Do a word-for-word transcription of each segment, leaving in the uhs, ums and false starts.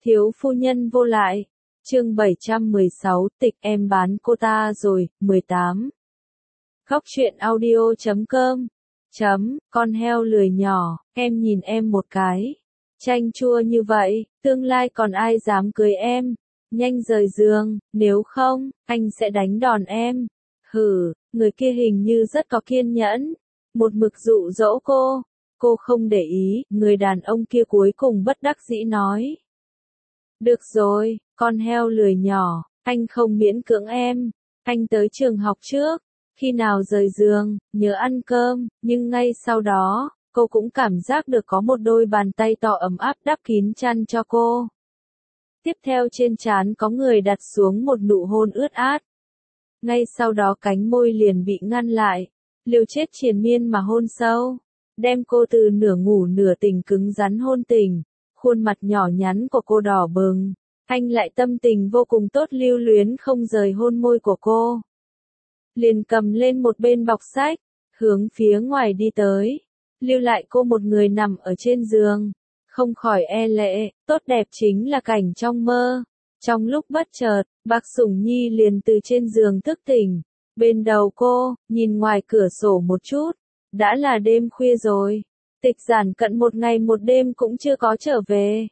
Thiếu phu nhân vô lại. Chương bảy trăm mười sáu, tịch em bán cô ta rồi. mười tám. Khóc chuyện audio chấm com. Chấm, con heo lười nhỏ, em nhìn em một cái. Chanh chua như vậy, tương lai còn ai dám cưới em. Nhanh rời giường, nếu không, anh sẽ đánh đòn em. Hừ, người kia hình như rất có kiên nhẫn. Một mực dụ dỗ cô. Cô không để ý, người đàn ông kia cuối cùng bất đắc dĩ nói. Được rồi, con heo lười nhỏ, anh không miễn cưỡng em. Anh tới trường học trước. Khi nào rời giường, nhớ ăn cơm, nhưng ngay sau đó, cô cũng cảm giác được có một đôi bàn tay to ấm áp đắp kín chăn cho cô. Tiếp theo trên trán có người đặt xuống một nụ hôn ướt át. Ngay sau đó cánh môi liền bị ngăn lại, liều chết triền miên mà hôn sâu, đem cô từ nửa ngủ nửa tỉnh cứng rắn hôn tỉnh. Khuôn mặt nhỏ nhắn của cô đỏ bừng, anh lại tâm tình vô cùng tốt lưu luyến không rời hôn môi của cô. Liền cầm lên một bên bọc sách, hướng phía ngoài đi tới, lưu lại cô một người nằm ở trên giường, không khỏi e lệ, tốt đẹp chính là cảnh trong mơ. Trong lúc bất chợt, Bạc Sủng Nhi liền từ trên giường thức tỉnh, bên đầu cô, nhìn ngoài cửa sổ một chút, đã là đêm khuya rồi. Tịch Giản Cận một ngày một đêm cũng chưa có trở về.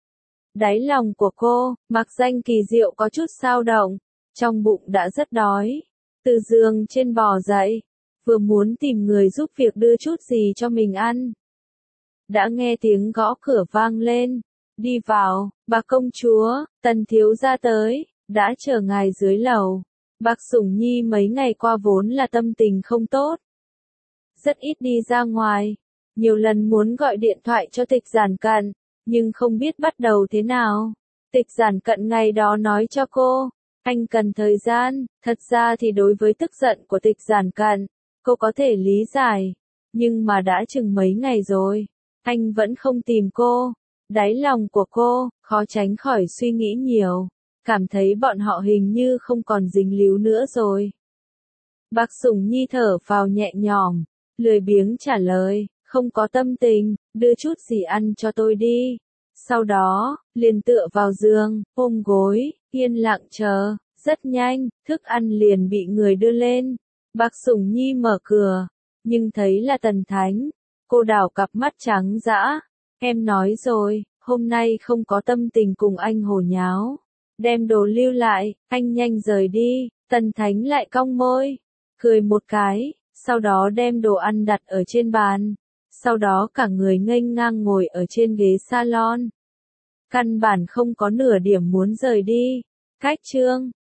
Đáy lòng của cô, mặc danh kỳ diệu có chút xao động, trong bụng đã rất đói. Từ giường trên bò dậy, vừa muốn tìm người giúp việc đưa chút gì cho mình ăn. Đã nghe tiếng gõ cửa vang lên, đi vào, bà công chúa, Tần thiếu gia tới, đã chờ ngài dưới lầu. Bạc Sủng Nhi mấy ngày qua vốn là tâm tình không tốt, rất ít đi ra ngoài. Nhiều lần muốn gọi điện thoại cho Tịch Giản Cận, nhưng không biết bắt đầu thế nào. Tịch Giản Cận ngày đó nói cho cô, anh cần thời gian. Thật ra thì đối với tức giận của Tịch Giản Cận, cô có thể lý giải. Nhưng mà đã chừng mấy ngày rồi, anh vẫn không tìm cô. Đáy lòng của cô, khó tránh khỏi suy nghĩ nhiều. Cảm thấy bọn họ hình như không còn dính líu nữa rồi. Bạc Sủng Nhi thở phào nhẹ nhõm, lười biếng trả lời. Không có tâm tình, đưa chút gì ăn cho tôi đi. Sau đó, liền tựa vào giường, ôm gối, yên lặng chờ. Rất nhanh, thức ăn liền bị người đưa lên. Bạc Sủng Nhi mở cửa, nhưng thấy là Tần Thánh. Cô đảo cặp mắt trắng dã. Em nói rồi, hôm nay không có tâm tình cùng anh hồ nháo. Đem đồ lưu lại, anh nhanh rời đi. Tần Thánh lại cong môi, cười một cái, sau đó đem đồ ăn đặt ở trên bàn. Sau đó cả người nghênh ngang ngồi ở trên ghế salon. Căn bản không có nửa điểm muốn rời đi. Cách chương